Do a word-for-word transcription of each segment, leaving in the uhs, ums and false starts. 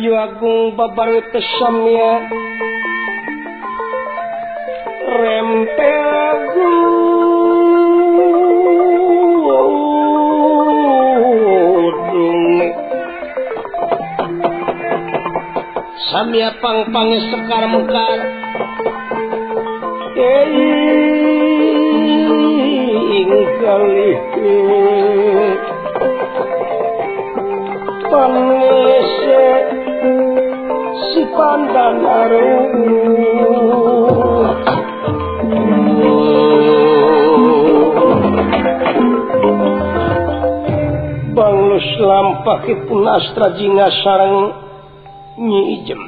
Ayu Agung babar tesamnya rempegu samia pang-pange sekar mekar ing kali panese si pandan arum banglus lampahipun astra jinga sareng Nyi Ijem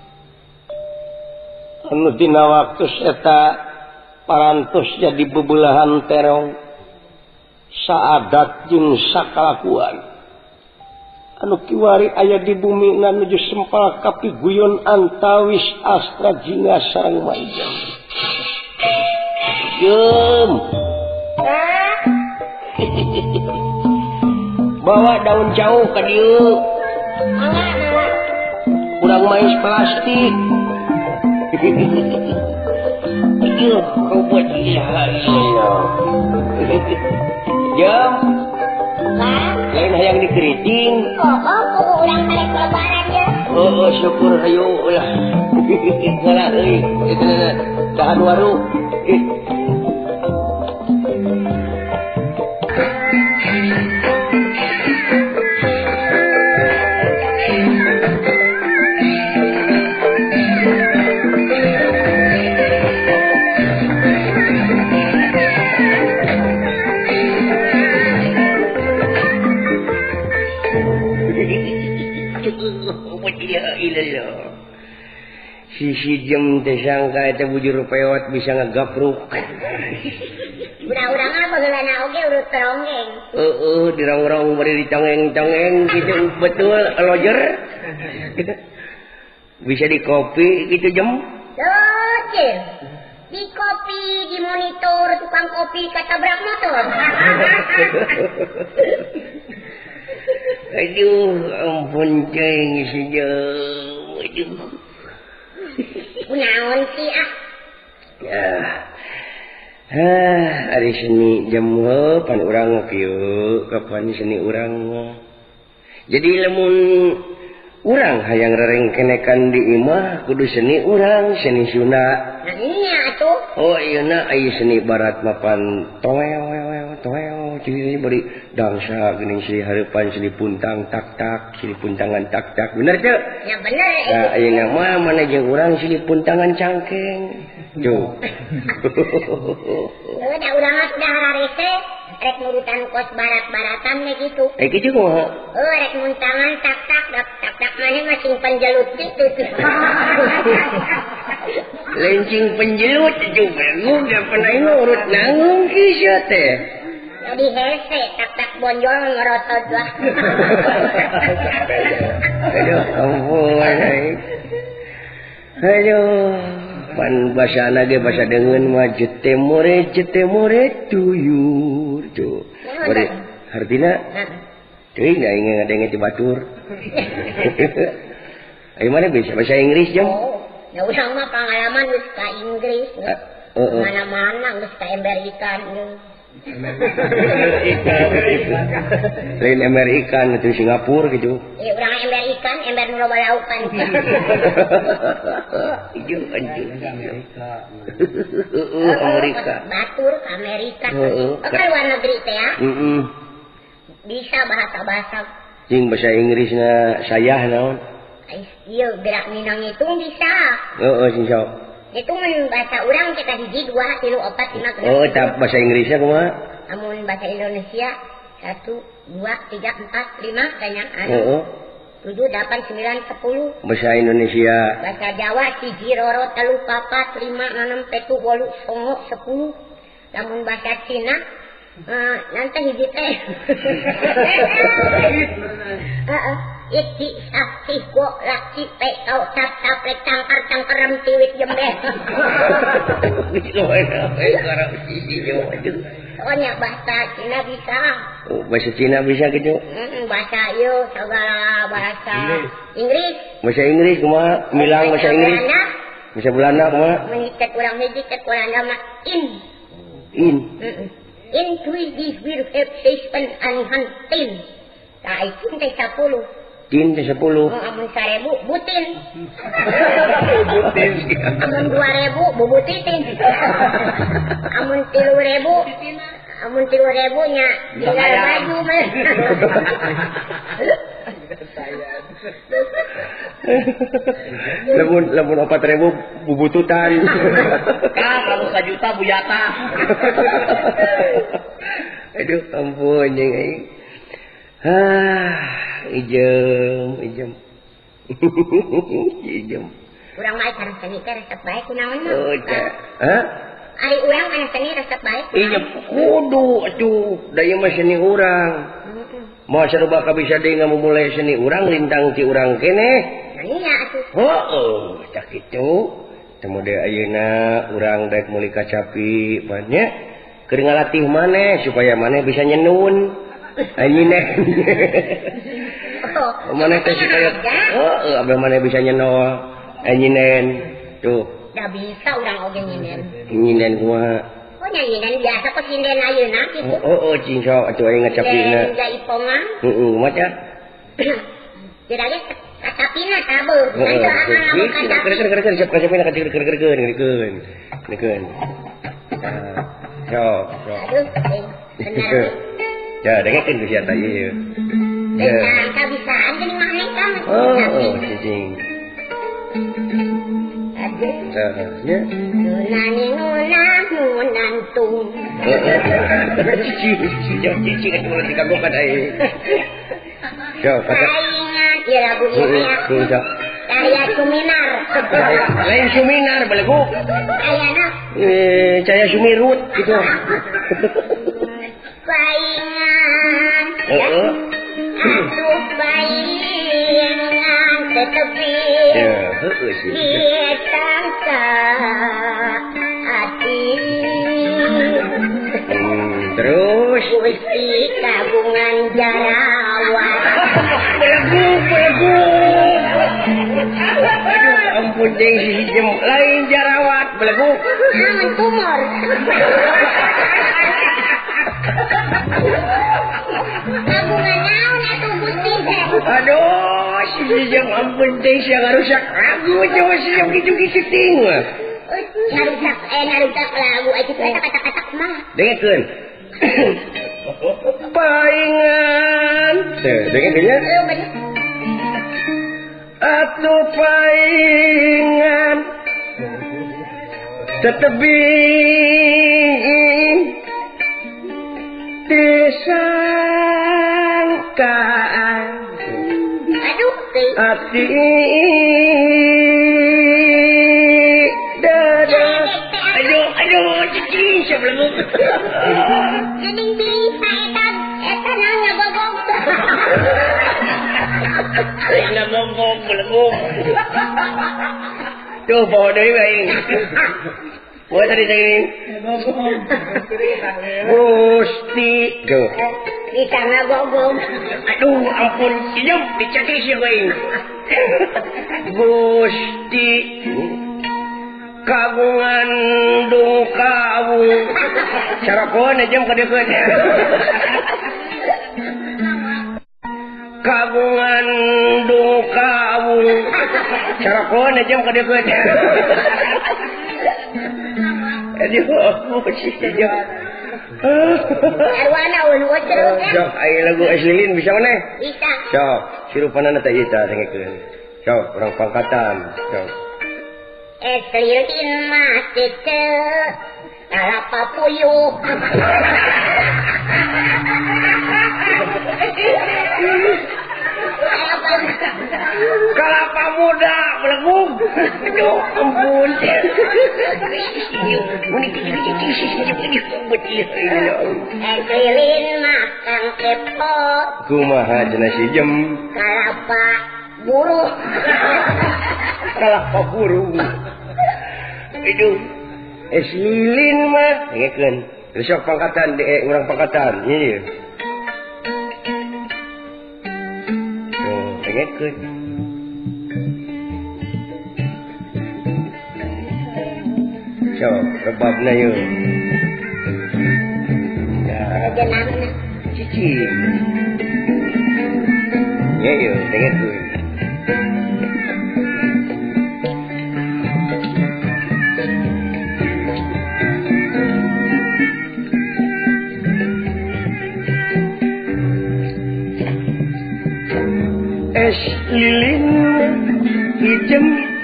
anu dina waktu eta parantos jadi bebelahan terong saadat jeung sakalakuan anu kiwari aya di bumi nuju sempal kapiguyon antawis astra jinga sareng Maijem Jem bawa daun jauh ka dieu kurang mais plastik iya kau buat iya Jam lain hayang dikeriting oh oh kuku ulang tarik lebaran ya oh oh syukur ayo ulah ngalah euy tahan warung si Jem teh sangka eta bujur pewat bisa ngagapruk. Urang-urang apa geulana oge urut teronggeng. Heeh, dirong-rong bari dicongeng-congeng gitu betul lojer. Bisa di kopi gitu Jem. Lojer. Di kopi, di monitor tukang kopi katabrak motor. Aduh, ampun ceng si Jem. Aduh. Kunaon sih ah? Ya. Ah, hari seni jam pan urang kieu, kapan seni urang. Jadi lamun urang hayang rerengkenekan di imah kudu seni urang, seni Sunda. Nah ini atuh. Oh iya na aya seni barat mapan toel toel jadi bari dangsa geuning si hareupan seni puntang tak tak, seni puntangan tak tak. Bener teu? Ya bener. Nah, ayeuna mah mana jeung urang seni puntangan cangkeng. Tuh. Heeh, da urang mah sudah hararese rek nurutan kos barat-baratan we gitu. Eh kitu kumaha? Oh, rek muntangan tak tak tak tak maneh mah simpen jelut kitu. Lencing penjelut juga belum dah pernah ngurut nanggung kisah teh. Jadi hese tak tak bonjol ngerotot lah. Aduh ampun. Aduh, pan bahasa nage bahasa dengan mah jetemore jetemore tuyur tuh. Bari artina teuing da ingin ngadenge ti batur. Ayo mana bisa bahasa Inggris Jam? Ya usah mah pengalaman geus ka Inggris. Uh, uh, uh. Mana-mana geus ka Amerika. Lain Amerika itu Singapura gitu. Eh urang Amerika, ember nu loba laupan. Ieu anjing Amerika. Heeh, Amerika. Batur ka Amerika. Heeh. Ka luar negeri teh ya. Heeh. Bisa bahasa-bahasa. Sing bahasa Inggrisna sayah naon? Iya, gerak minang hitung bisa. Heeh, sing sok. Itu mun bahasa urang teh ka hiji dua tilu opat lima enam. Oh, tap bahasa Inggrisnya kumaha? Amun bahasa Indonesia satu dua tiga empat lima kayaknya. Heeh. tujuh delapan sembilan sepuluh. Bahasa Indonesia. Bahasa Jawa hiji roro telu papat lima enam pitu wolu songo sepuluh. Lamun bahasa Cina Uh, nanti hiji teh. Heeh. Iki sakti kok laki pe kau tap tap le cangkar cangkeram tiwit jembe. Itu ana pe karang siji yo aja. Pokoknya bahasa Cina bisa. Oh, bahasa Cina bisa gitu. Hmm, bahasa ieu segala bahasa Inggris. Inggris. Bahasa Inggris kumaha? Milang bahasa Inggris. Belanda. Bahasa Belanda kumaha? Mengikat urang hiji ket Belanda mah in. In. Heeh. In three this will have seven and hunting. Nah, itu teh sepuluh. Tin teh sepuluh. Oh, amun seribu butin. Butin. Amun dua ribu bubutitin. Amun tilu ribu amun tilu ribu nya tinggal baju mah. Lamun lamun empat ribu bubututan. Kak, kalau sejuta buyata. Aduh ampun jeung aing. Ah, ijem, ijem. Ijem. Urang mah kana seni teh resep bae kunaon mah. Oh, teh. Hah? Ari urang kana seni resep bae. Ijem kudu atuh, da ieu mah seni urang. Heeh. Moal sarua ka bisa deui ngamumulai seni urang lintang ti urang keneh. Nya atuh. Heuh, cak kitu. Kemudian ayeuna urang daek meuli kacapi banyak keur ngalatih maneh supaya maneh bisa nyenun. Anyinen. Oh, maneh teh supaya heuh abah maneh bisa nyenol. Anyinen. Tuh, da bisa urang oge nyinen. nyinen kumaha? Oh nyinen biasa kok sinden ayeuna kitu. Oh, oh, cing sok atuh aing ngacapina. Da ipongan. Heeh, kumaha? Jadi kacapina tabeuh. Nanti aman lamun kacapi. Keur-keur siap kacapina keur-keur-keur ngeukeun. Ngeukeun. Sok, sok. Aduh, bener. Ya, dengekeun ku sia teh ieu. Benar, kabisaan geuning mah neng kan. Oh, oh, cicing. Aduh. Tanya. Nunani nunah nunantung. Cici, cici, cici kan mulai dikagokan aing. Sok, kata. Saingan, ya lagu ini ya. Sok. Cahaya Suminar. Lain Suminar belegu. Ayana. Eh, Cahaya Sumirut gitu. Saingan. Heeh. Atuh saingan tetapi Ya, heeh sih. ditangka hati. Hmm, terus Gusti kagungan jarawat. belegu, belegu. Aduh, ampun jeung si jem lain jarawat belegu. Aman tumor. Kagungan naon atuh Gusti teh? Aduh, si jem ampun teh sia ngarusak lagu coba si jem gitu-gitu ting mah. Narusak eh narusak lagu aja kata-kata mah. Dengekeun. Paingan. Teh, dengekeun nya. Lu bener. Atuh paingan tetebing disangkaan Aduh, teh. ati dada. Aduh, aduh, cicing sebelum. Gening bisa eta eta nanya gogong. Aina ngomong belum. Tuh bawa dari baik. Bawa tadi tadi. Gusti. Tuh. Di sana gogong. Aduh ampun. Hidup dicakir sih baik. Gusti. Kagungan dung kawung. Sarapan aja kadeukeun. Kagungan dung kawung. Sarapan aja kadeukeun. Aduh, apa sih aja. Arwana ulun terus ya. Sok, aya lagu Aslin bisa mana? Bisa. Sok, sirupanana teh ieu tah dengekeun. Sok, urang pangkatan. Sok. Eslilin mah tete kalapa puyuh. Kalapa muda melegum. Aduh, ampun. Eslilin mah kang kepot Kumaha cenah si jem. kalapa buruh. Kalapa burung. Aduh. Es lilin mah dengekeun. Besok pangkatan eh urang pangkatan. Ieu. Tuh, dengekeun. So, rebabna yuk. Ada jenangna. Cici. Ya yuk, dengar tuh. Es lilin hitam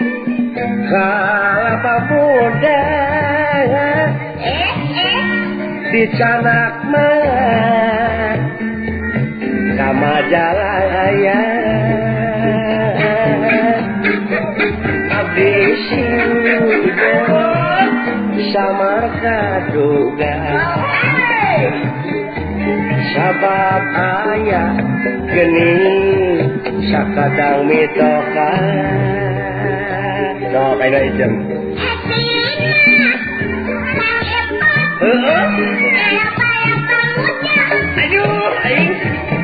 kalapa muda Eh, eh. di canak mah kamajalaya abdi sudah samar kaduga sabab ayah geni sakadang mitokan no kaya ijem heeh aduh aing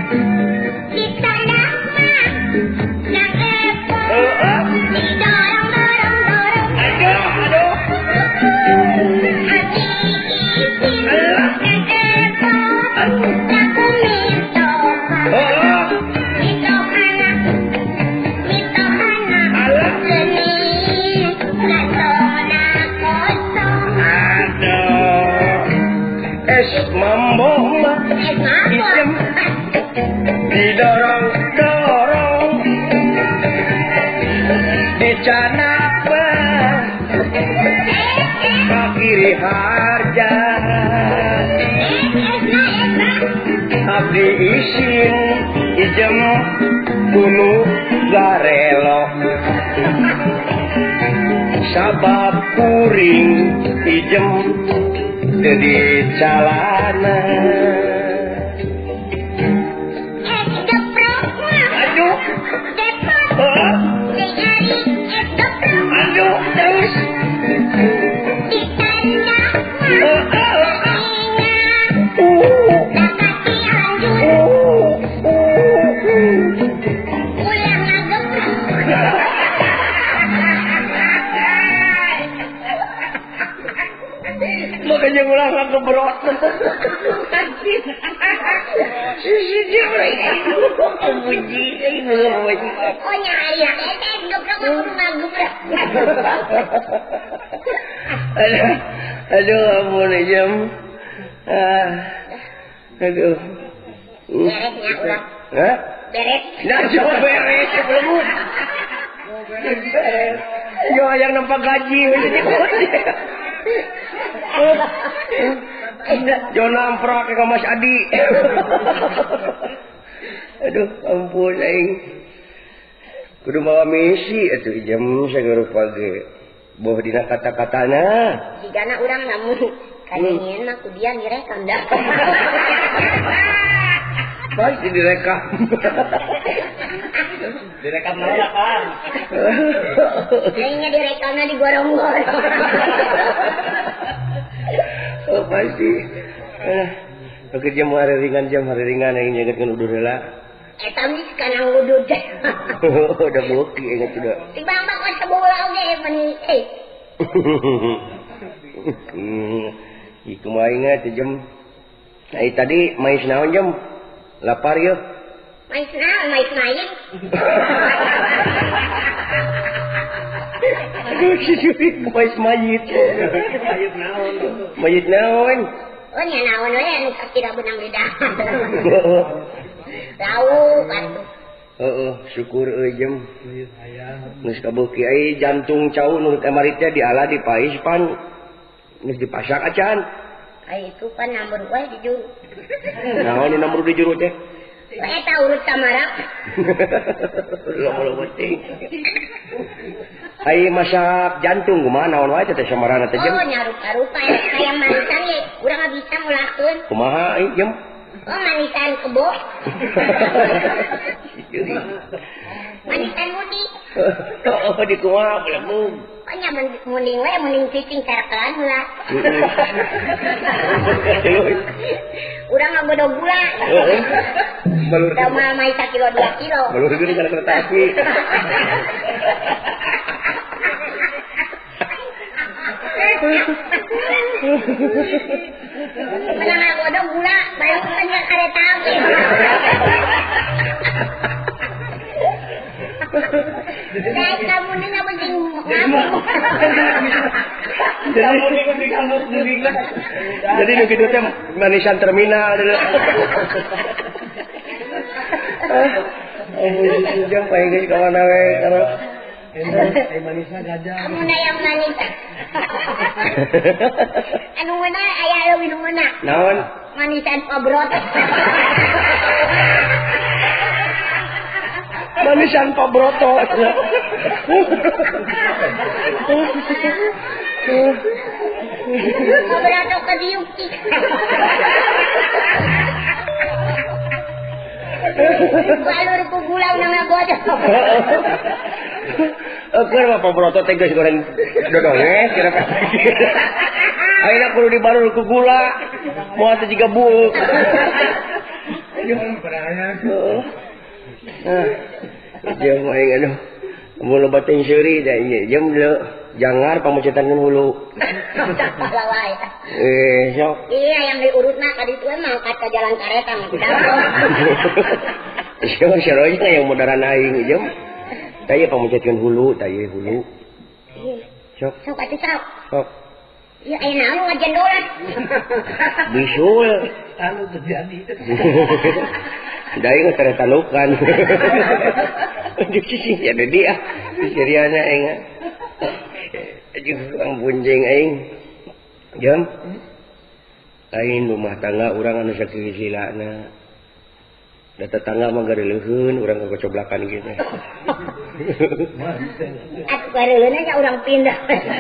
didorong-dorong dicanapa kiri harja abdi isin ijem kunu garelo sabab kuring ijem jadi calana aduh terus makanya ulang ngebrot sisi dia lagi puji ini puji Oh nyari ya, eh gebrek mah gebrek. Aduh, aduh ampun jam. Ah, aduh. Beresnya ulang. Hah? Beres. Nah, coba beres belum. Beres. Yo yang nampak gaji jadi Jo namprak ke Mas Adi. Aduh, ampun aing. Kudu bawa misi atuh jam sageureuk page. Boh dina kata-katana. Jigana urang namun kadengeun mah kudian direkam dah. Pasti direkam. Direkam naon kan? Kayaknya direkamnya di gorong-gorong. Oh pasti. Eh, oke jam hari ringan jam hari ringan yang nyagetkeun udur heula. Eta mah sekarang udud. Udah bukti ingat sudah. Si Bang Bang kan sebola oge meni eh. Hmm, iku mah ingat jam. Ai tadi mais naon jam? Lapar yeuh. Mais naon, mais main. Aduh, si Juri mais mayit. Mayit naon? Mayit naon? Oh nya naon we anu sakira benang lidah. Lau atuh. Heeh, syukur euy jam. Geus kabeuki ai jantung cau nu kamari teh diala dipais pan. Geus dipasak acan. Ai itu pan nomor we di juru. Naon nu nomor di juru teh? Eta urut samarap. Lo penting. Ai masak jantung kumaha naon wae teh samarana teh jam. Oh nyarupa-rupa aya manisan ge, urang bisa ngulahkeun. Kumaha ai jam? Oh manisan kebo. Manisan mudi. Oh di kumaha belum. Oh nya mending we mending cicing carakelan heula. Urang mah bodo gula. Heeh. Balur. Da mah mai sakilo dua kilo. Balur geuning kana kereta api. Menang bodo gula, balik ke kereta api. Baik kamu nih nggak penting ngomong. Jadi nu kitu teh manisan terminal dulu. Eh, jam pae geus ka mana we karo. Ai manisna gajah. Kamu na yang manis. Anu mana aya leuwih nu mana? Naon? Manisan pabrot. Manisan Pak Broto. Pabrot ka diuk. Balur ku gula nang ngagoda. Keur mah Pak Broto teh geus goreng dodonge kira Pak. Ayeuna kudu dibalur ku gula. Moal teh jiga buuk. Heeh. Ah. Jam aing anu mun loba teh seuri da ieu jam dulu jangar pamucetan hulu. Lawai. Eh, sok. Iya yang diurutna ka ditu mah angkat ke jalan kareta mah. Siapa saroja yang modern aing jam. Taya pamucetkeun hulu, taya hulu. Sok. Sok atuh sok. Sok. Iya aya naon ngajendolan. Bisul. Anu terjadi. Dai geus tara tanukan. Di sisi ada dia. Seriana aing. Jeung ang bunjing aing. Jam. Lain rumah tangga urang anu sakisilana. Da tetangga mah gareuleun urang kekocoblakan kitu. Atuh gareuleun nya urang pindah.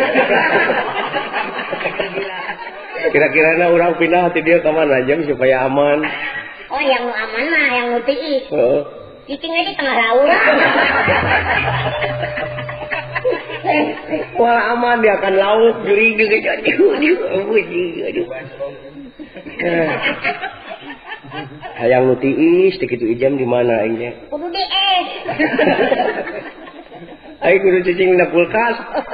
Kira-kirana urang pindah ti dieu ka mana jam supaya aman. Oh yang nu aman mah yang nu tiis. Heeh. Cicing di tengah laut. Wah aman dia akan laut juri juga aduh aduh aduh. Hayang nu tiis teh kitu ijam di mana aing teh? Kudu di es. Aing kudu cicing na kulkas.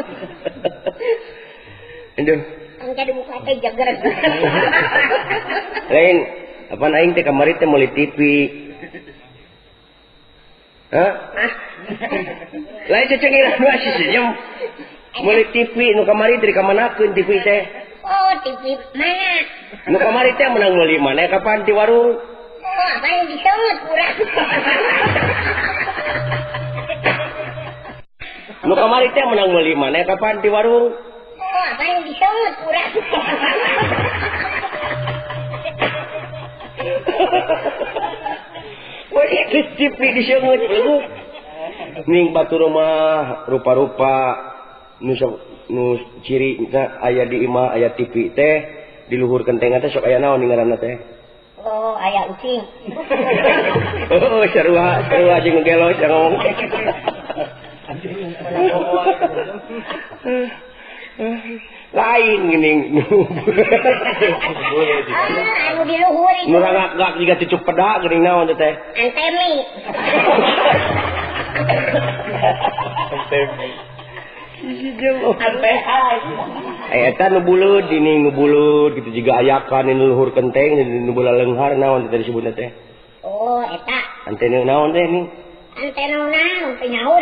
Aduh. Ang jadi buka teh jager. Lain apaan aing teh kamari teh meuli T V. Hah? Lain cicing ira nu asih senyum. Meuli T V nu kamari teh kamanakeun T V teh? Oh, T V mana? Nu kamari teh menang meuli mana kapan di warung? Oh, apa yang disengut kurang? Nu kamari teh menang meuli mana kapan di warung? Oh, apa yang disengut kurang? Wah, itu T V disengut lu. Ning batu rumah rupa-rupa nu nu ciri aya di imah aya T V teh di luhur kentengan teh sok aya naon ngaranna teh? Oh, aya ucing. Oh, sarua, sarua jeung ngelo jeung ngomong. Lain geuning. Ah, anu di luhur itu. Nu rangak-gak jiga cucuk peda geuning naon teh? Antemi. Antemi. Eh eta nu buleud dini nu buleud gitu jiga ayakan nu luhur kenteng nu bola leunghar naon teh disebutna teh? Oh, eta. Antena naon teh nih? Antena naon teh nyaur.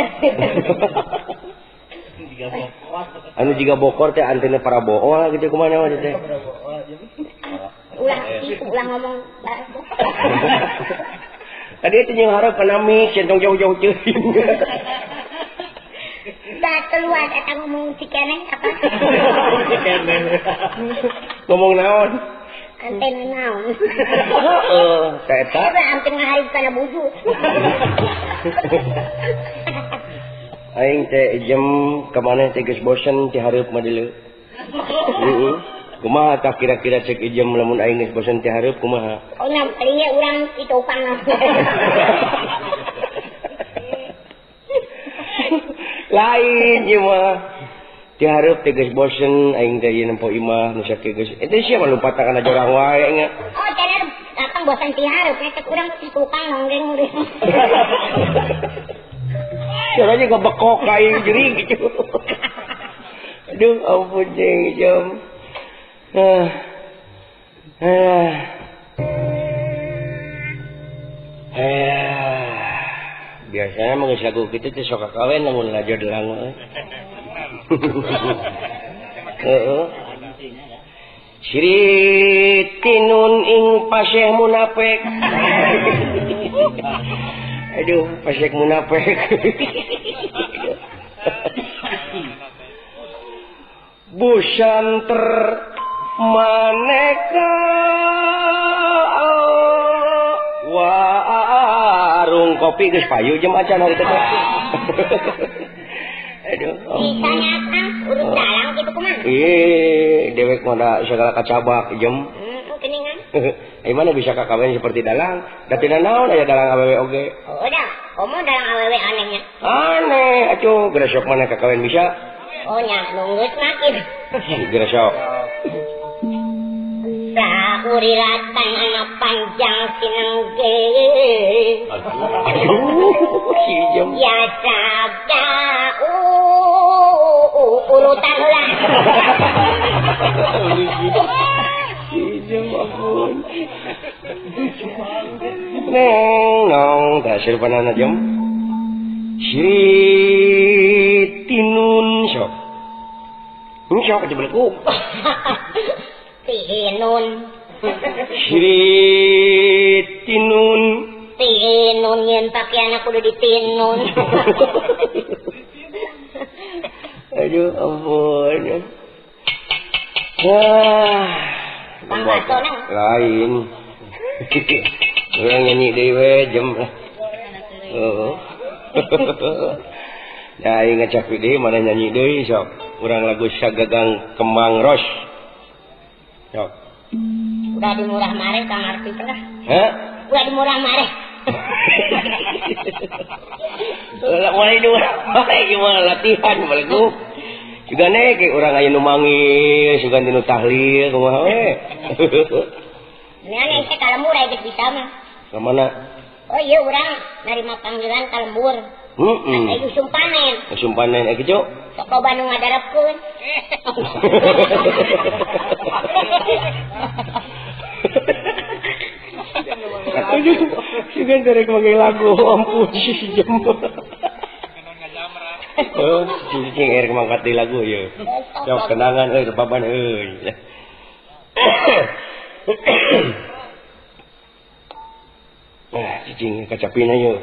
Anu jiga bokor teh antena parabola gitu kumaha naon teh? Ulah itu ulah ngomong. Tadi itu yang harap penami centong jauh-jauh ceuing. Dah keluar eta ngomong si keneng apa? Si keneng. Ngomong naon? Antena naon? Heeh, ka eta. Eta antena hari kana buju. Aing teh jam ka maneh teh geus bosen ti hareup mah deuleu. Heeh. Kumaha tah kira-kira cek ijem lamun aing geus bosen ti hareup kumaha? Oh, nya palingnya urang itu upang. Lain ieu mah. Diharap teh geus bosen aing teh ieu nempo imah nu sakieu geus. Eta sia mah lupa kana jorang wae nya. Oh, cenah datang bosan ti hareup nya teh urang si tukang nonggeng udah. Caranya ngebekok kain jering gitu. Aduh, ampun jeng jam. Ah. Ah. Ah. Biasanya mah geus lagu kitu teh sok kawin lamun lajo delang mah. Heeh. Siri tinun ing paseh munafik. Aduh, pasek munafik. Busanter maneka warung kopi geus payu jam acan hari teh. Aduh. Bisanya Kang urus dalang gitu kumaha? Eh, dewek mah segala kacabak jam. Hmm, keningan. Ai mana bisa kakawin seperti dalang? Da tina naon aya dalang awewe oge. Oh, dah. Komo dalang awewe anehnya. Aneh, atuh geresok mana kakawin bisa? Oh, nya nunggus makin. Geresok. Sauriratan anak panjang sinengge. Aduh, si jam. Ya sabda urutan lah. Si jam ampun. Neng nong dasar panana jam. Siri tinun sok. Ini sok aja beleku. Tinun. Siri tinun. Tinun yen pakaian aku udah ditinun. Aduh ampun. Wah. Bang Baso nang. Lain. Orang nyanyi dewe jam lah. Oh. Ya ingat capi deh mana nyanyi deh sok. Urang lagu Sagagang Kembang Ros. Sok. Udah dimurah mare Kang artis lah. Hah? Udah dimurah mare. Lah mulai dua. Gimana latihan balagu. Juga nek urang aya nu mangis, juga nu tahlil kumaha we. Nenek teh kalembur aya geus bisa mah. Ka mana? Oh iya urang narima panggilan kalembur. Heeh. Aya usum panen. Usum panen aya kitu. Sok loba nu ngadarepkeun. Aduh, juga derek mangge lagu ampun si jam. Oh, cicing air mangkat di lagu ya. Sok kenangan euy rebaban euy. Ah, cicing kacapina yeuh.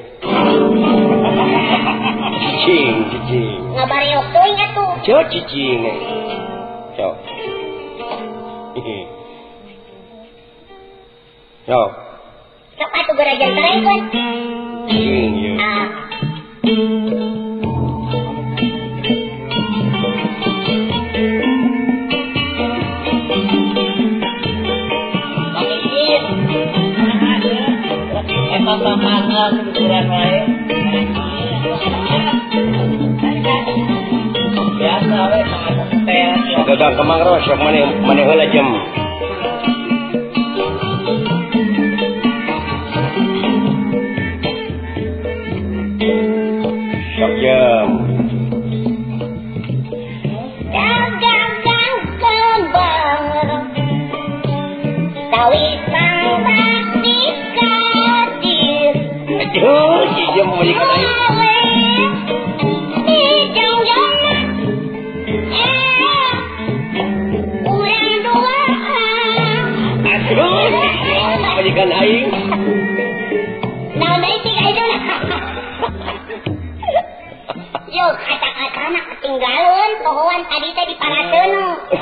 Cicing, cicing. Ngabareok teuing atuh. Cok cicing. Cok. Cok. Sok atuh gerajan terengkeun. Cicing yeuh. Ah. Pembangunan ukuran lain. Biasa we sama Gagang Kembang Ros sok mane mane heula jam. Sok jam. Gagang kembang sawit mangbat di kadir. Aduh, si jam melihat air. Majikan aing. Naon deui tiga itu lah. Yo, kata-katana ketinggalan pohoan tadi teh diparaseun.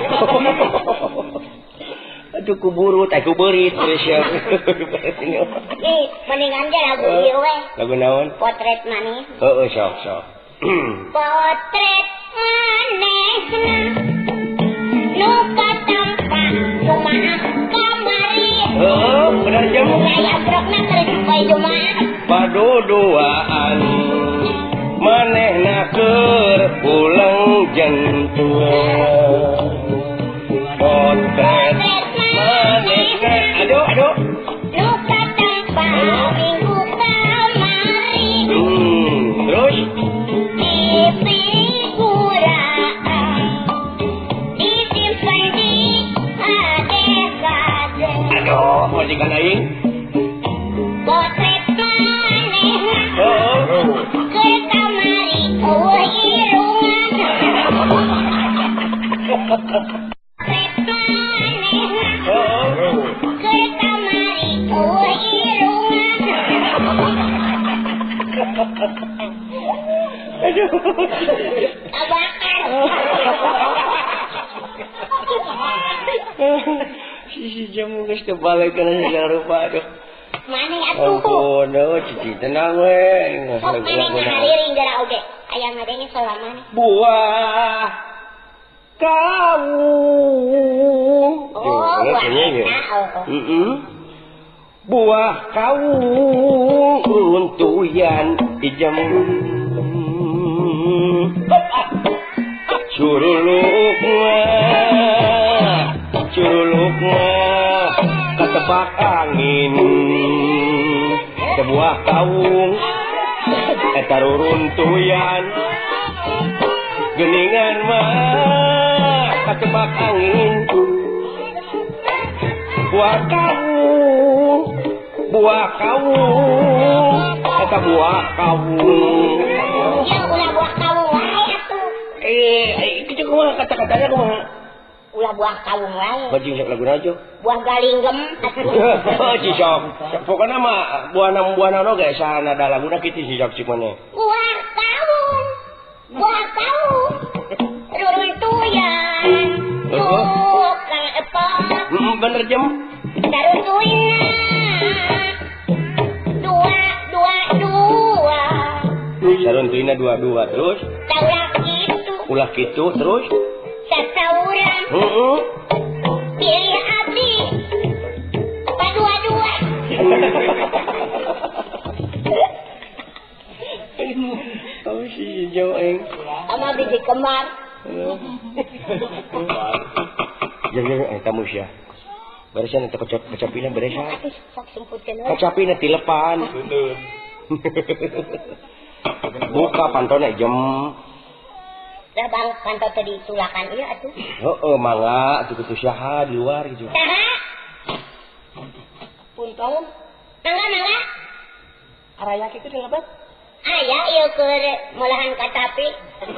Aduh kuburu teh kuberit terus ya. Ih, mendingan aja lagu ieu we. Lagu naon? Potret manis. Heeh, sok sok. Potret manisna nu katampa kumaha kamari. Heeh, benar jam. Saya brokna terus poe Jumaah. Paduduaan manehna keur pulang jeung tua potret manehna aduh aduh luka tanpa minggu kamari hmm terus di figuraan disimpan di adek-adek aduh majikan aing potret manehna oh ke kamari eueuh irungan potret manehna oh ke kamari eueuh irungan tabakan si jamu geus teu balik kana segala rupa aduh maneh atuh ampun aduh cici tenang we sok maneh ngahaliring geura oge aya ngadenge selama buah kau oh buah eta oh heeh buah kau runtuyan ijem curulukna curulukna ketebak angin sebuah kaung eta ruruntuyan geningan mah ketebak angin buah kaung buah kaung eta buah kaung ya ulah buah kawung wae atuh eh itu kumaha kata-katanya kumaha ulah buah kawung wae bajing sok laguna aja buah galinggem atuh oh cisok pokoknya mah buah nam buah nano ge sana da laguna kitu cisok cik maneh buah kawung buah kawung ruruntuyan suka apa heeh bener jem daruntuina dua dua dua saruntuina dua-dua terus taulah gitu ulah kitu terus sasaurang heeh pilih abdi padua-dua oh si jauh eng sama biji kembar ya ya eh tamu sia beresan eta kecap kecapina beresan aduh sok semputkeun kecapina tilepan buka pantona jam da bang kantor tadi tulakan ieu atuh heeh mangga atuh kitu saha di luar gitu saha puntung mangga mangga Araya kitu di lebat. aya ieu keur molahan katapi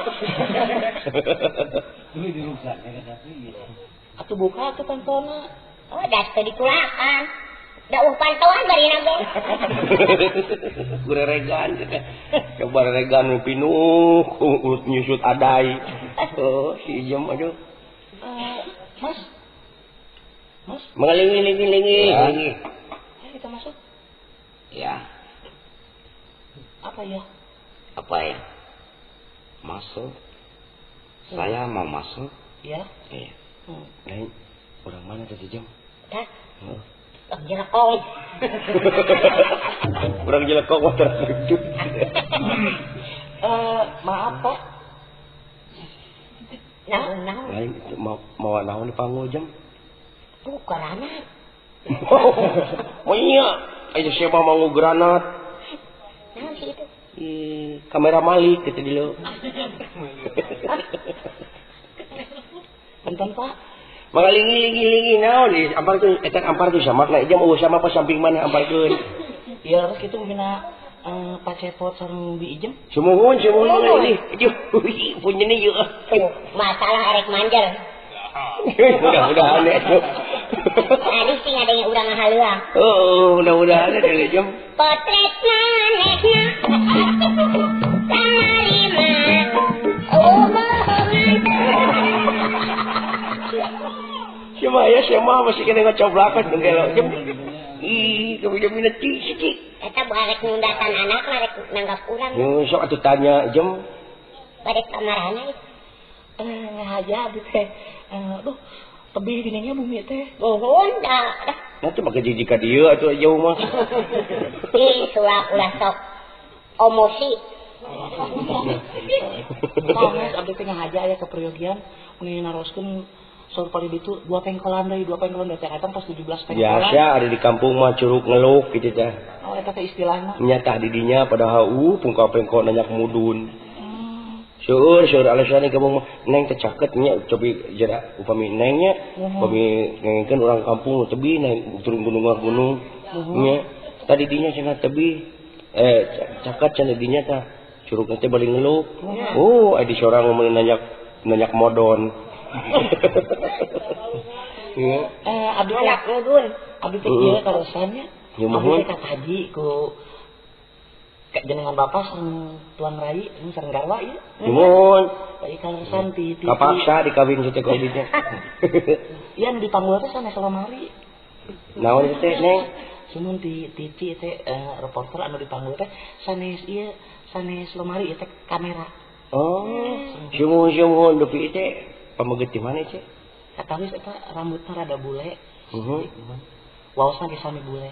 Dulu dirusak ka tapi. Atuh buka atuh pantona. oh das teu ditulakan da uh pantoan bari nage Gureregan coba reregan pinuh urut nyusut adai oh si jam aduh Eh, Mas. Mas, mengelingi-lingi-lingi Ya. lingi. ayo kita masuk. Ya Apa ya? apa ya masuk saya mau masuk Ya. iya Hmm. lain orang mana tadi jam dah oh. tak jelekong orang jelek kok water gendut Eh, maaf Pak. naon naon lain itu mau mau naon di panggung jam tuh karana oh iya ayo siapa mau granat naon sih itu Ih, kamera Malik gitu dulu. Punten Pak. Mangalingi-lingi-lingi naon di ampar tuh eta ampar tuh sama na jam eueuh sama pas samping mana amparkeun. Ya harus kitu mina eh pacepot sareng bi ijem. Sumuhun sumuhun ini. Aduh, punya nih yuk. masalah arek manjer Mudah-mudahan ya. tadi sih ngadanya urang ngahaleuang Oh, mudah-mudahan ya dari jam. potret manehna kamari mah oh bohongan Siapa ya siapa masih kena ngacoblakan dengelo jam. Ih, kamu jam mina cicik. eta barek nundatan anak barek nanggap urang Yo sok atuh tanya jam. barek kamarana Eh ngahaja abdi teh. Eh duh, tebih dinanya bumi teh. nuhun dah Nanti pakai jijik ka dieu atuh jauh mah. ih sulak ulah sok emosi Sanes abdi teh ngahaja aya ke peryogian mun naroskeun saur pali ditu dua pengkolan deui dua pengkolan teh eta pas tujuh belas pengkolan. Biasa ada di kampung mah curug ngeluk gitu teh. Oh eta teh istilahna. Nya tah di dinya pada hau pungka pengko nanyak mudun. Seueur seueur alasan kamu neng teh caket nya cobi jera upami nengnya upami ngengkeun urang kampung tebi neng turun gunung gunung nya tadi dinya cenah tebi eh caket cenah dinya tah curug teh balik ngeluk. Oh adi sorang ngomongin nanyak nanyak modon. Eh abdi anak ngudun abdi teh ieu karosannya abdi teh kataji ku jenengan bapak sareng tuan rai sareng garwa ieu nyumun bae karosan ti ti kapaksa dikawin teh ka abdi teh iya nu dipanggul teh sanes lemari naon teh neng cuman di T V teh reporter anu dipanggul teh sanes ieu sanes lemari ieu teh kamera oh nyumun nyumun deui teh pamageut di mana cek katawis eta rambutna rada bule heeh waosna ge sami bule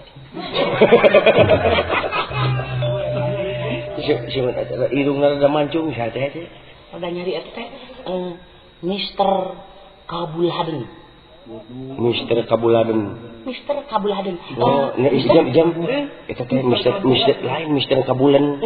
Siapa ada hidungnya ada mancung saja teh. Ada nyari itu teh Mister Kabuladen. Mister Kabuladen. Mister Kabuladen. Oh, ini jam jam. Itu teh Mister Mister lain Mister Kabulan.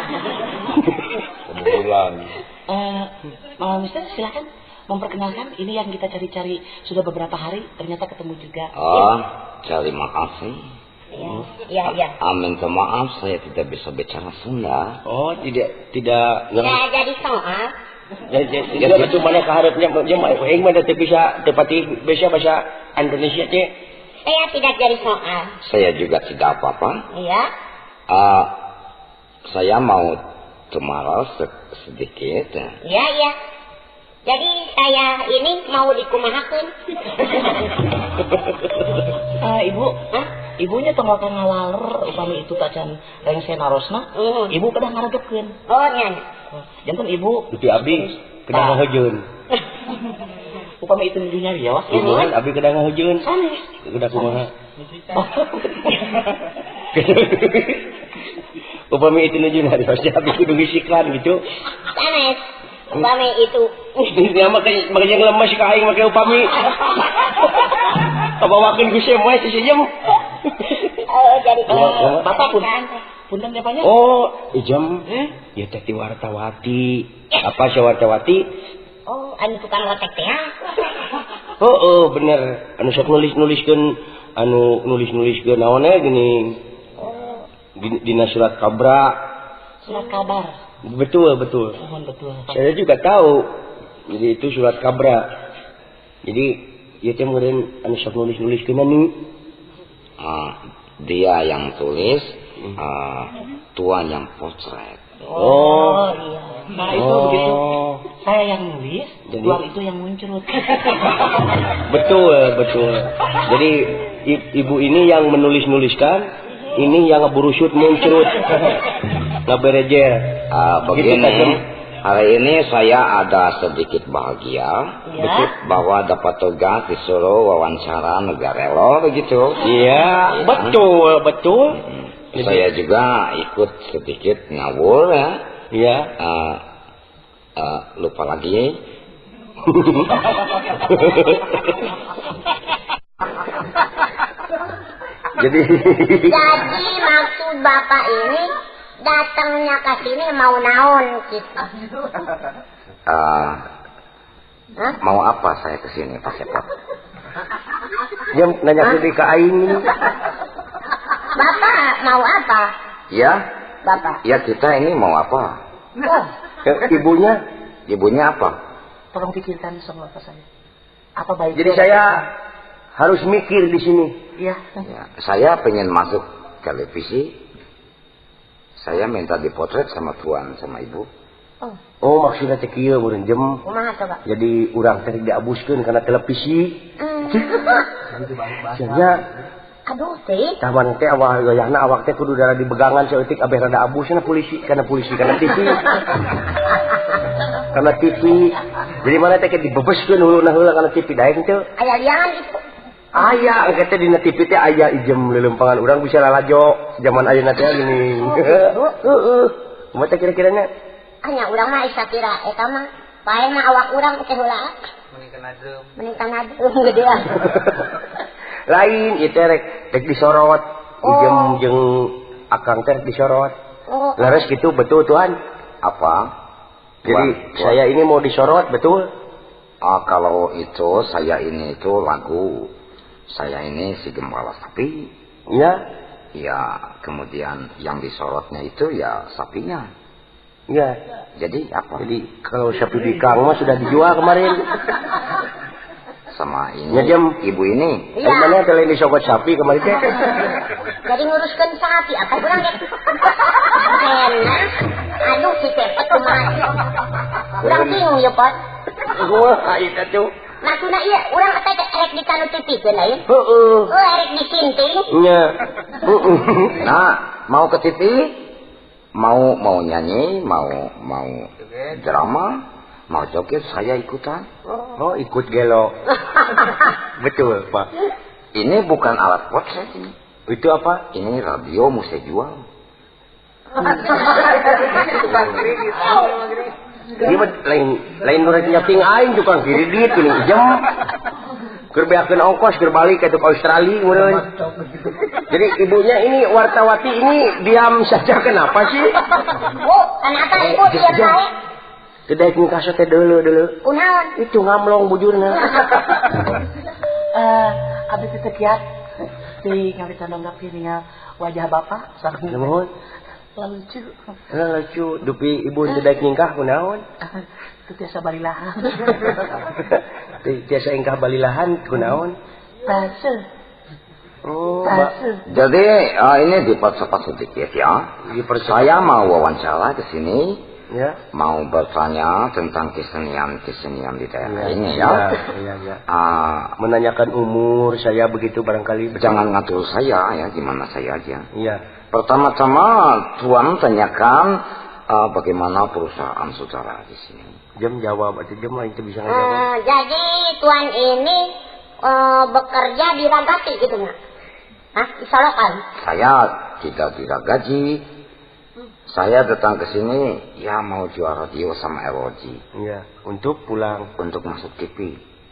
Kabulan. Eh, Mama Mister silakan memperkenalkan ini yang kita cari-cari sudah beberapa hari ternyata ketemu juga. Oh, terima kasih. Ya, ya. Amin maaf saya tidak bisa bicara Sunda. Oh, tidak tidak Tidak jadi soal. Jadi jadi itu mana keharapnya jam aing mah teh bisa tepati bisa bahasa Indonesia teh. Saya tidak jadi soal. Saya juga tidak apa-apa. Iya. Uh, saya mau cemara sedikit. Iya, iya. Jadi saya ini mau dikumahakeun. uh, Ibu, Hah? Ibunya tonggal ngawaler upami itu tacan rengse narosna. Uh. Ibu kadang ngaregepkeun. Oh, nya. Janten ibu Dupi abdi kadang ngahejeun. Upami itu dunya riawas. Ibuan abdi kadang ngahejeun. Sanes. Kuda kumaha? Upami itu nuju hari pasti abdi kudu gisiklan gitu. Sanes. Upami itu. Ini mah makanya ngelemes ka aing make upami. Kabawakeun ku sem we sisiem. Oh, jadi uh, Bapak pun punten depannya. Oh, ijam. Eh? Ya teh wartawati. Apa si wartawati? Oh, anu tukang lotek teh. Oh, oh bener. Anu sok nulis-nuliskeun anu nulis-nuliskeun naonnya gini. Oh, dina surat kabra. Surat kabar. Betul, betul. Oh, betul. Saya juga tahu. Jadi itu surat kabra. Jadi ya teh meureun anu sok nulis-nuliskeun anu. Uh, dia yang tulis, uh, tuan yang potret. Oh, oh iya. Nah itu oh. begitu. Saya yang nulis, jadi, tuan itu yang muncul. Betul, betul. Jadi ibu ini yang menulis-nuliskan, ini yang ngeburusut muncul. Ngaberejer. Uh, begini, gitu, hari ini saya ada sedikit bahagia ya? Bahwa dapat tugas disuruh wawancara negarelo begitu. Iya, ya. Betul, betul. Hmm. Saya juga ikut sedikit ngawur ya. Iya. Uh, uh, lupa lagi. Jadi. Jadi maksud bapak ini datangnya ke sini mau naon gitu. Uh, mau apa saya ke sini Pak Setot? Dia nanya ke ka aing ini. Bapak mau apa? Ya. Bapak. Ya kita ini mau apa? Oh. Ibunya? Ibunya apa? Tolong pikirkan semua ke saya. Apa baik? Jadi saya harus mikir di sini. Iya. Ya, saya pengen masuk televisi. Saya minta dipotret sama tuan sama ibu. Oh. Oh maksudnya teh kieu meureun jem. Kumaha coba? Jadi urang teh diabuskeun kana televisi. Hmm. Cenah aduh teh. taman teh awak gayana awak teh kudu dara dibegangan saeutik abeh rada abusna polisi kana polisi kana T V. Kana T V. Jadi mana teh dibebeskeun huluna heula kana T V daeng teh. Aya liangan itu. Aya engke teh dina T V teh aya ijem lelempangan urang bisa lalajo zaman ayeuna teh gini. Heeh. Kumaha teh kira-kiranya? Hanya urang mah isa kira eta mah pae mah awak urang teh heula. Mending kana deum. Mending kana deum gedean. Lain ieu teh rek rek disorot. Ijem jeung akang teh disorot. Oh. Laras gitu betul Tuhan. Apa? Jadi Tuan, saya ini mau disorot betul? Ah, kalau itu saya ini itu lagu. Saya ini si gembala sapi. Iya. Ya, kemudian yang disorotnya itu ya sapinya. Iya. Jadi apa? Jadi kalau sapi di Kang mah sudah dijual kemarin. Sama ini Ya, Jam. ibu ini. Iya. Dari mana kalian disogot sapi kemarin teh? Jadi nguruskeun sapi apa urang ge. Enak. Aduh si cepet kumaha. Urang bingung ya, Pot. Wah, itu tuh. Maksudna ieu urang teh erek dikanutipikeun lain. Heeh. Oh, erek disinting. Nya. Heeh. Nah, mau ke T V? Mau mau nyanyi, mau mau drama, mau joget, saya ikutan. Oh, ikut gelo. Betul, Pak. Ini bukan alat potret ini. Itu apa? Ini radio mau saya jual. Ini mah lain lain nu rek nyating aing tukang kredit ini jam. Keur beakeun ongkos keur balik ke Australia meureun. Jadi ibunya ini wartawati ini diam saja kenapa sih? Oh, kenapa ibu diam bae? Kedai nikah teh deuleu deuleu. Kunaon? Itu ngamlong bujurna. Eh, abis itu kiat di ngabis nonggap nya wajah bapak sareng Namun, lucu. nah lucu dupi ibu kedai nikah kunaon? Itu biasa balilahan. Tiasa ingkah balilahan kunaon? Base. Oh, Mbak. Base. Jadi uh, ini dipercepat sedikit ya. Saya mau wawancara ke sini. Ya. Mau bertanya tentang kesenian-kesenian di daerah Ya, ini ya. ya. Ya, ya. Uh, Menanyakan umur saya begitu barangkali. Betul. jangan ngatur saya ya, gimana saya aja. Iya. Pertama-tama Tuan tanyakan uh, bagaimana perusahaan saudara di sini. Jam jawab atau jam lain itu bisa ngejawab. Uh, jadi tuan ini uh, bekerja di Ragati gitu nggak? Hah? Di Solokan? Saya tidak tidak gaji. Saya datang ke sini ya mau jual radio sama R O G Iya, untuk pulang. untuk masuk T V.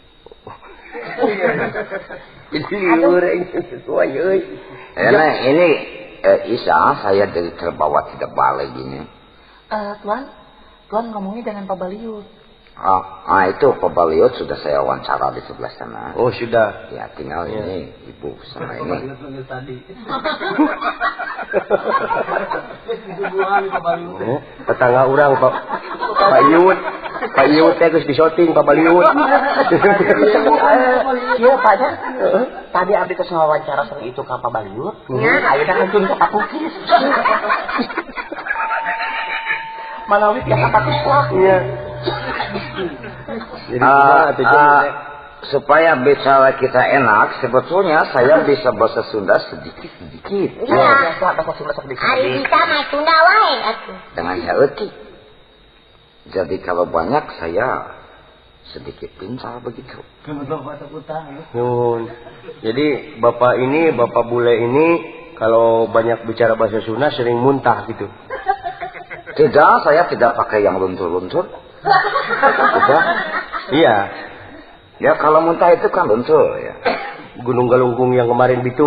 Jadi liur ini sesuai euy. Ini ini eh, Isa, saya dari terbawa tidak balik gini. Eh, Tuan, Tuan ngomongnya dengan Pak Baliut. Ah, ah itu Pak Baliut sudah saya wawancara di sebelah sana. Oh, sudah. Ya tinggal Ya. ini ibu sama ini. Oh, tetangga orang Pak Pak Yud. Pak Yud teh geus disoting Pak Baliut. Iya, Pak ya. Tadi abdi geus ngawawancara sareng itu ka Pak Baliut. Ya. Ayeuna hancur ka Pak Kukis. Manawi tiap Pak Kuslah. Iya. Jadi Ah, kumaha atuh jam ah, teh? supaya bicara kita enak, sebetulnya saya bisa bahasa Sunda sedikit-sedikit. Iya. Biasa bahasa Sunda sedikit. Ari bisa mah Sunda wae atuh. Dengan heuti. Jadi kalau banyak saya sedikit pintar begitu. Nun. Jadi Bapak ini, Bapak bule ini kalau banyak bicara bahasa Sunda sering muntah gitu. Tidak, saya tidak pakai yang luntur-luntur. Tidak. Iya. Ya kalau muntah itu kan luntur ya. Gunung Galunggung yang kemarin itu.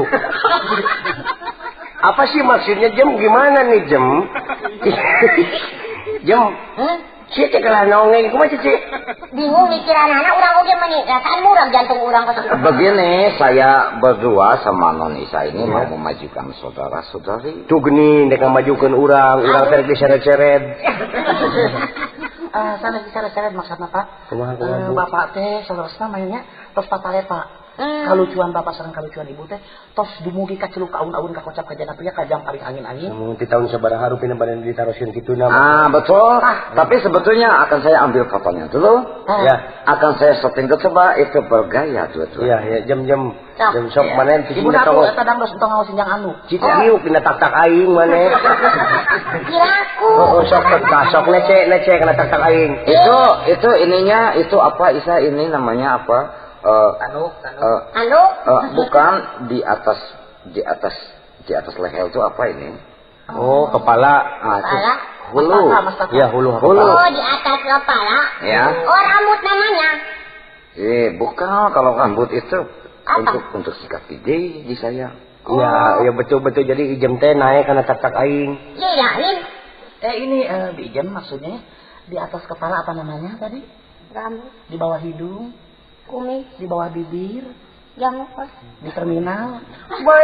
Apa sih maksudnya Jem? Gimana nih Jem? Jem, Cici kalah nongeng, kumaha Cici? Bingung mikiran anak urang oge meni rasaan murah jantung urang kos. Begini, saya berdua sama Non Isa ini mau memajukan saudara-saudari. Tuh gini, mereka majukan orang, orang terek diseret-seret. Eh, sana bicara-bicara maksudna Pak. Kumaha, kumaha, Eh, Bu? Bapak teh saudara mainnya tos patale Pak. Hmm. Kalucuan Bapak sareng kalucuan Ibu teh tos dumugi ka celuk kaun-aun ka kocap ka jana pria ka jam paling angin-angin. Namun di tahun sabaraha rupina badan ditarusin kitu nama. Ah betul, tapi sebetulnya akan saya ambil fotonya dulu. Ya, Akan saya setting ke coba itu bergaya dua-dua. iya, ya jam-jam Sok. jam sok mana Cici Ibu na aku tongos. eta dangdos entong ngaos sinjang anu. Cici niuk pina tak-tak aing mana. Kiraku. Oh, sok tak sok nece nece kana tak-tak aing. Itu itu ininya itu apa Isa ini namanya apa? Eh, Anu, anu. eh, Anu? eh, bukan di atas di atas di atas leher itu apa ini? Oh, kepala. Ah, itu Kepala. Hulu. Ya, hulu. Hulu. Oh, di atas kepala. Ya. Oh, rambut namanya. Eh, bukan. Kalau rambut itu Apa? untuk untuk sikat gigi di saya. Ya, ya betul-betul jadi ijem teh naik karena tak-tak aing. Iya, Lin. Eh ini eh, Bijen maksudnya di atas kepala apa namanya tadi? Rambut, Di bawah hidung, kumis, di bawah bibir, jamur. di terminal. Boy.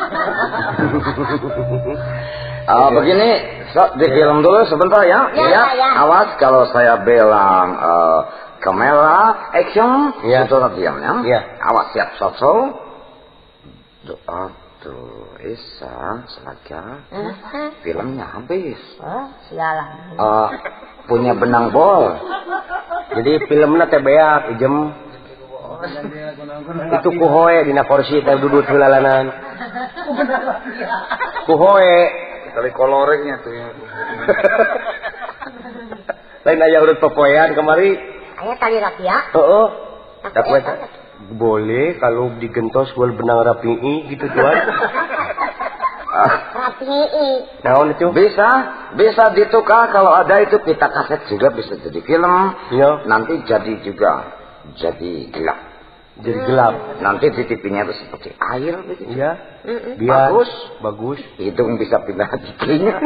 Ah, begini, so, di film dulu sebentar ya. Ya, ya. Awas kalau saya bilang eh, kamera, action, Ya. saudara diam ya. Ya. Awas siap, so, so. Doa tuh, Isa, selaka. Filmnya habis. Oh, sialan. Eh, punya benang bol. Jadi filmna teh beak ijem. Itu kuhoe dina kursi teh duduk heulalanan. Kuhoe Kali kolorengnya tuh ya. lain aya urut pepoean kemari. Aya tali rakia. Heeh. Tak eta boleh kalau digentos gol benang rapi gitu tuan. Rapi. Naon itu? Bisa, bisa ditukar kalau ada itu kita kaset juga bisa jadi film. Iya. Nanti jadi juga jadi gelap. Jadi gelap. Nanti di T V-nya itu seperti air begitu. Iya. Biar Bagus. bagus. Hidung bisa pindah di telinga.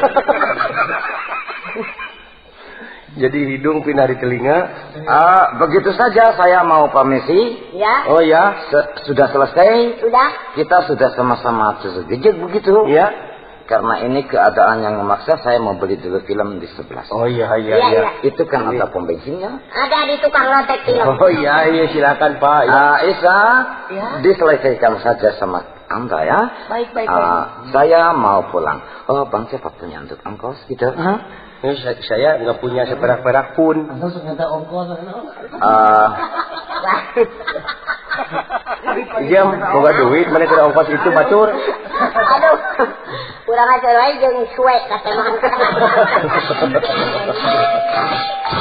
Jadi hidung pindah di telinga. Ah, begitu saja saya mau permisi. Ya, Oh ya. Se- sudah selesai. sudah. Kita sudah sama-sama sejejak begitu. Ya. Karena ini keadaan yang memaksa saya mau beli dulu film di sebelah. Oh iya iya Iya, iya. iya. Itu kan ada pom bensinnya. Ada di tukang lotek film. Oh iya iya silakan Pak. Ya. Ah, Isa, Ya. diselesaikan saja sama Anda ya. Baik baik. Ah, baik. saya mau pulang. Oh, Bang siapa punya untuk ongkos gitu? Ini saya, saya nggak punya seperak-perak pun. Ah, Jam, boga duit mana kira ongkos itu batur. Aduh. Kurang ajar wae jeung suwe kata mangga.